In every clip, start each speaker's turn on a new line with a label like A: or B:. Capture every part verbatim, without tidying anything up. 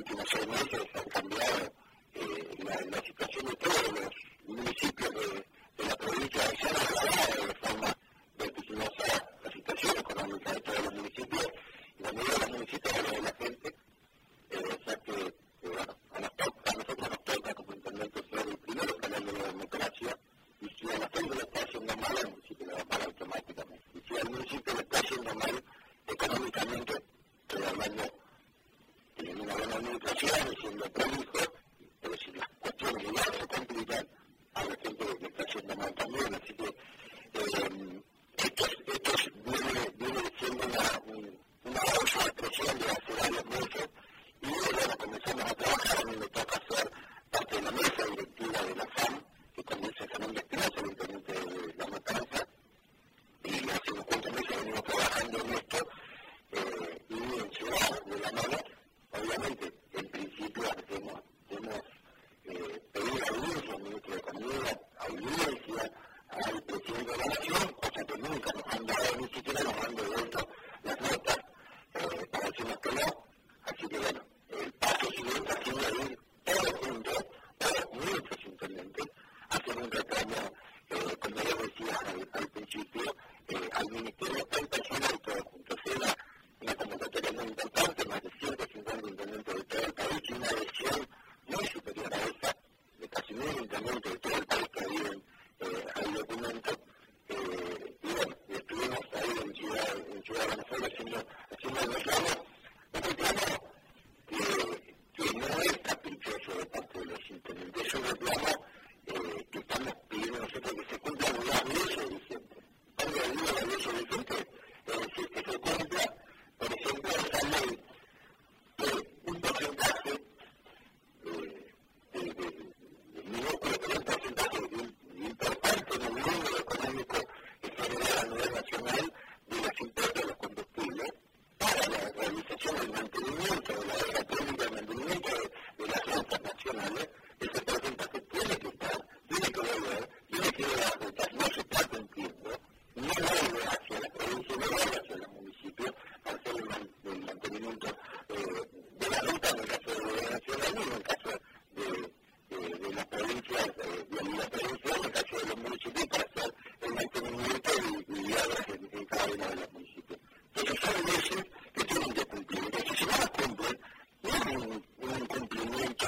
A: últimos seis meses han cambiado eh, la, la situación de todos los municipios de, de la provincia de San Agradable de forma vertiginosa la situación económica de todos los municipios. Y la mayoría de los municipios habla de la gente, eh, ya que eh, bueno, a, nos toca, a nosotros nos toca como intendente ser el primero canal de la democracia, y si a la gente le está haciendo mal, al municipio le va mal automáticamente. Y si al municipio le está haciendo mal económicamente, estoy hablando de una buena administración y siendo prolijo, pero si las cuestiones legales se complican, a la gente le está haciendo mal también. Así que eh, esto, esto viene, viene siendo una, un, una olla de presión de hace varios meses, y bueno, comenzamos a trabajar. A mí me toca ser parte de la mesa directiva de la F A M, que conduce Fernando Espinosa, el intendente de La Matanza, y hace unos cuantos meses venimos trabajando en esto, eh, y en Ciudad de la Mano, obviamente, en principio hemos, hemos eh, pedido audiencia al ministro de Economía, audiencia al presidente de la Nación, cosa que nunca nos han dado, ni siquiera nos han devuelto las notas eh, para decirnos que no. Así que bueno, el paso siguiente ha sido ir todos juntos, todos muchos intendentes, hacer un reclamo, eh, como yo decía al, al principio, eh, al Ministerio en persona y todos juntos. Era una convocatoria muy importante, más de ciento cincuenta intendentes de todo el país, y una adhesión muy superior a esa, de casi mil intendentes de todo el país que adhieren eh, al documento. Eh, y bueno, y estuvimos ahí en Ciudad, en Ciudad de Buenos Aires haciendo, haciendo el reclamo, un reclamo que, que no es caprichoso de parte de los intendentes, es un reclamo eh, que estamos pidiendo nosotros que se cumplan las leyes vigentes. Cuando digo las leyes vigentes, es decir, que se cumpla, por ejemplo, esa ley de un porcentaje eh, de, de, de minúsculo, pero un porcentaje importante en el número económico que genera a nivel nacional de los impuestos de los combustibles para la realización del mantenimiento de la obra pública, el mantenimiento de, de las rentas nacionales. Ese porcentaje tiene que estar, tiene que volver, tiene que ir a las rentas, no se está cumpliendo, no vuelve hacia la provincia, no vuelve hacia los municipios para hacer el, man, el mantenimiento eh, de la ruta, en el caso de la obra nacional y en el caso de, de, de las provincias, de, de la provincia, en el caso de los municipios, para hacer el mantenimiento y, y obras en, en cada uno de los municipios. Entonces son leyes que tienen que cumplir. Entonces, si no las cumplen, no es un, un cumplimiento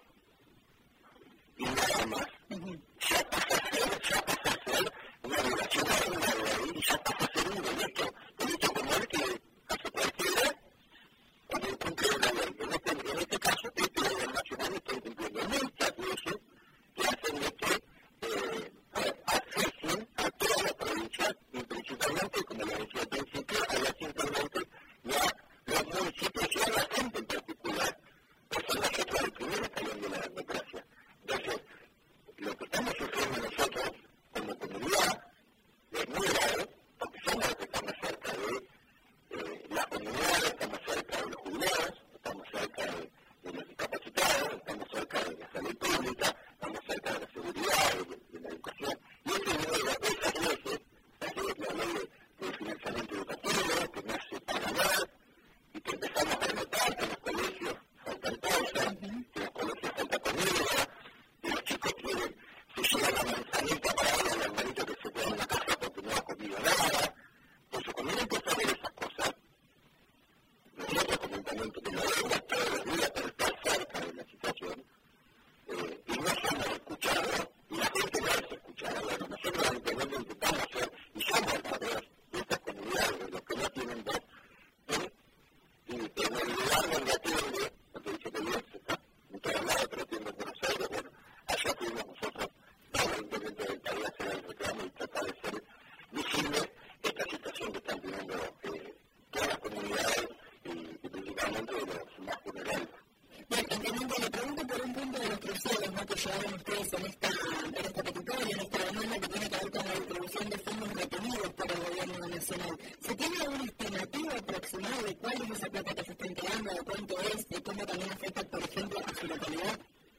A: y nada más. Ya pasa a ser, ya pasa a ser una violación a una ley, y ya pasa a ser un delito, delito como el que hace cualquiera cuando incumple una ley. En este, en este caso, este gobierno nacional está incumpliendo muchas leyes que hacen de que eh, accesen a todas las provincias, y principalmente, como les decía al principio, a las intendentes y a los municipios y a la gente en particular, pues son nosotros el primer escalón de la democracia. Entonces, lo que estamos sufriendo nosotros como comunidad es muy grave, porque somos los que estamos cerca de eh, la comunidad, estamos cerca de los jubilados, estamos cerca de, de los discapacitados, estamos cerca de la salud pública, estamos cerca de la seguridad, de, de la educación, y ese dinero, esas leyes, las leyes, la ley de, de financiamiento educativo, que no se paga nada, y que empezamos a notar que en los colegios faltan cosas, que en los colegios falta comida, que los chicos quieren, se llevan la manzanita para darle al hermanito que se queda en la casa porque no ha comido nada. Entonces, cuando uno empieza a ver esas cosas, nosotros como intendente que lo vemos todos los días para estar cerca de la situación, eh, y no somos escuchados, y la gente no es escuchada. Bueno, nosotros los intendentes intentamos hacer, y somos la voz de estas comunidades, de los que no tienen voz, y en el lugar donde atiende, porque dice que bien se está en todos lados, pero atiende en Buenos Aires, bueno, allá fuimos nosotros, todos los intendentes del país, a hacer el reclamo y tratar de ser visible esta situación que están teniendo eh, todas las comunidades y, y principalmente de los más vulnerables.
B: Bien, intendente, le pregunto por un punto de los cruciales, ¿no?, que llevaron ustedes en esta, en esta petitoria, en esta demanda que tiene que ver con la distribución de fondos retenidos por el gobierno nacional. ¿Se tiene alguna estimativa aproximada de cuál es esa plata que se está entregando, de cuánto es, de cómo también afecta, por ejemplo, a su localidad?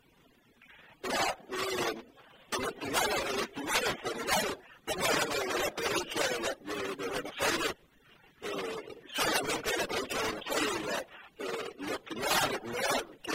A: La, eh, el estimado, el estimado en general, estamos hablando de la provincia de, la, de, de Buenos Aires, eh, solamente de la provincia de Buenos Aires, la, eh, lo estimado que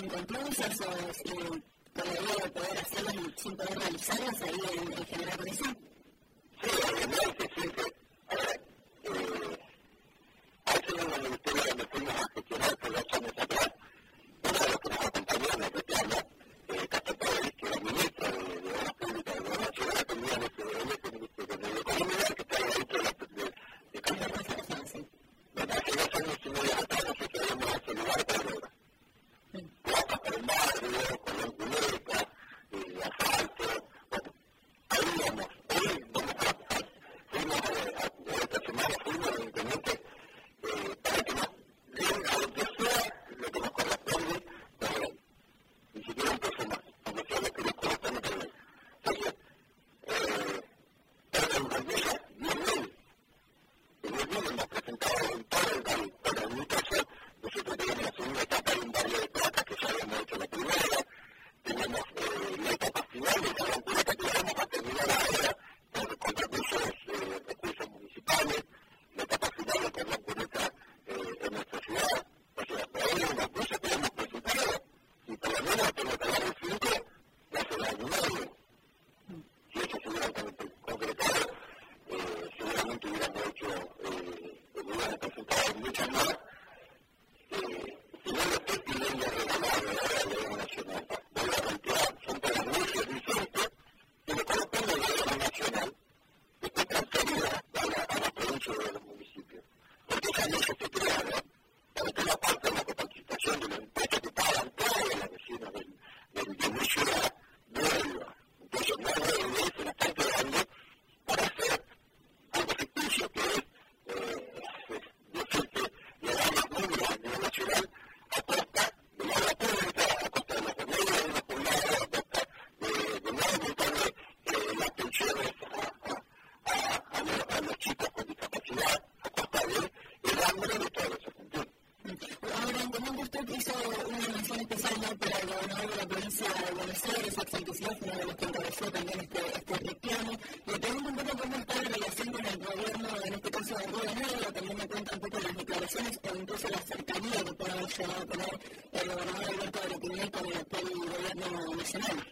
B: inconclusas o eh, con la idea de poder hacerlas sin poder realizarlas ahí en, en General Condición?
A: Sí, obviamente, siempre. Ahora, eh, a ese mismo ministerio donde fuimos a gestionar por dos años atrás, uno de los que nos acompañó en el reclamo, eh, Castro Pérez, que era ministro de, de Obras Públicas de Gobierno Nacional, tenía en ese, en ese ministerio de Economía, que estaba dentro de la de, de Conservación. Bueno, hace dos años y medio atrás nos sucedimos a ese lugar para obras. Platas para el barrio, con cunetas, eh, asfalto, bueno, ahí íbamos, hoy vamos a, a, fuimos a, a, esta semana fuimos al intendente eh, para que nos den a lo que sea lo que nos corresponde por ley, ni siquiera un peso más, aunque sea lo que nos corresponde por ley. Entonces, eh, pero en Valdivia, diez mil, diez mil hemos presentado en todo el país, pero en mi caso, nosotros tenemos la segunda etapa de un barrio de Plata, que ya habíamos hecho la primera, tenemos eh, la etapa final de la gran Plata, que la vamos a terminar ahora con, con recursos, eh, recursos municipales, la etapa final de Cordón Cuneta eh, en nuestra ciudad. O sea, todavía hay una cosa que hemos presentado, y por lo menos tengo que dar el cinco, ya será el nueve. Si eso se hubiera concretado, eh, seguramente hubiéramos hecho, eh, hubiéramos presentado muchas más. Eh, si no lo estoy pidiendo regalar de ahora al gobierno nacional, voy a plantear, son todas luces vigentes, y me corresponde al gobierno nacional que esté transferida a la, a la provincia de los municipios. Porque esa ley se creada para que una parte de la capacitación de los impuestos que pagan todos los vecinos del, del, de mi ciudad vuelva. Entonces, no vuelve, se la están quedando para hacer algo ficticio, que es eh, decir que le damos números a nivel nacional a costa de la obra pública, a costa de las familias de los poblados, a costa de, de no aumentarle eh, las pensiones a, a, a, a, los, a los chicos con discapacidad, a costa de el hambre de todos los argentinos.
B: Ahora, entiendo que usted hizo una mención especial ¿no? para el gobernador de la provincia de Buenos Aires, Axel Kicillof, uno de los que encabezó también este, este reclamo. Le pregunto un poco cómo está la relación con el gobierno, en este caso de Rubén Negro, también me cuenta un poco las declaraciones o incluso la cercanía que puede haber llegado a tener el gobernador Alberto Arequipe con el actual gobierno nacional.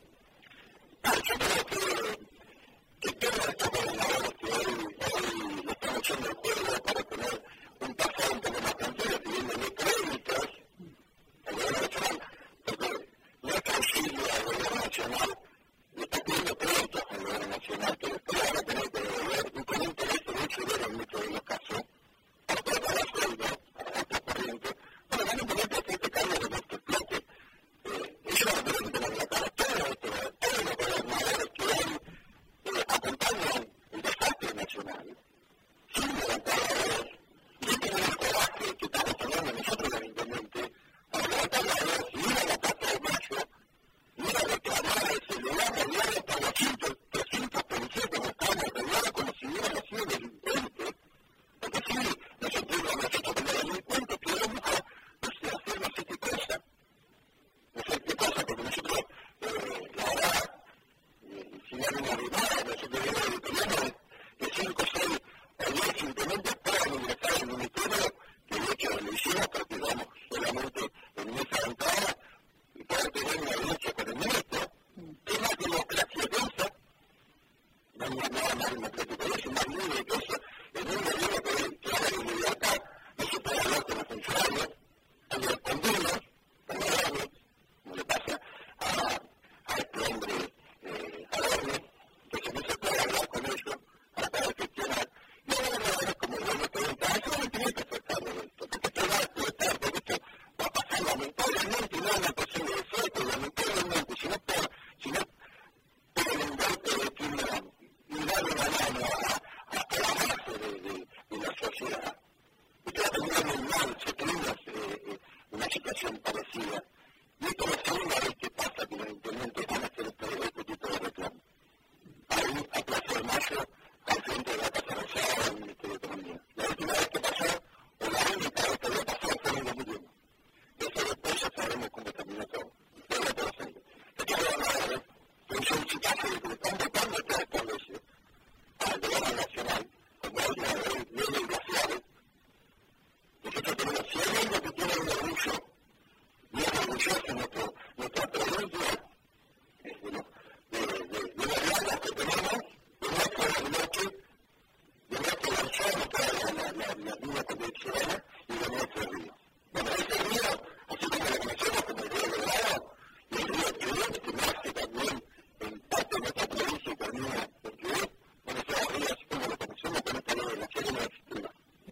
A: Ah, yo creo que, que todos estos gobernadores que hoy, hoy le están echando el juego para tener un pasado un poco más tranquilo, pidiéndole créditos al gobierno nacional, porque no es auxilio al gobierno nacional, le está pidiendo créditos al gobierno nacional, que después van a tener que devolver, y con interés muy severo en muchos de los casos, para pagar sueldos a gastos corrientes, bueno, van a tener que hacerse cargo de nuestros bloques. Eh, ellos van a tener que tener la cara todo esto, todos los gobernadores que hoy eh, acompañan el desastre nacional, sin levantar la voz, y tienen el coraje que estamos hablando nosotros del intendente, para levantar la voz y ir a la Plaza de Mayo, ir a reclamar ese lugar rodeado por doscientos, trescientos policías que nos estaban rodeados como si hubiéramos sido delincuentes, porque si nosotros, nosotros como delincuentes queremos no sé, hacer no sé qué cosa, no sé qué cosa, porque nosotros, eh, la verdad, eh, si no hay una arribada, nosotros tenemos de cinco, seis o diez intendentes puedan ingresar al ministerio, que de hecho lo hicimos porque vamos solamente en esa entrada, y pueden tener una lucha con el ministro. Es más democracia que eso, no es nada más democrático que eso, más libre que eso. El mundo libre que habla de libertad no se puede hablar con los funcionarios, con los condenos, con los órdenes, como le pasa a, a este hombre, eh, a Orne, entonces no se puede hablar con ellos para poder gestionar. Y ahora no es como yo me preguntaba, yo no tenía que aceptarlo de esto, porque esto va a explotar, porque esto va a pasar lamentablemente, no es una cuestión de suerte, lamentablemente, si no por, si no por el envuelto de que una, darle una mano a, a, a la base de, de, de la sociedad. Ustedes tendrían un mal, si tenemos eh, eh, una situación parecida.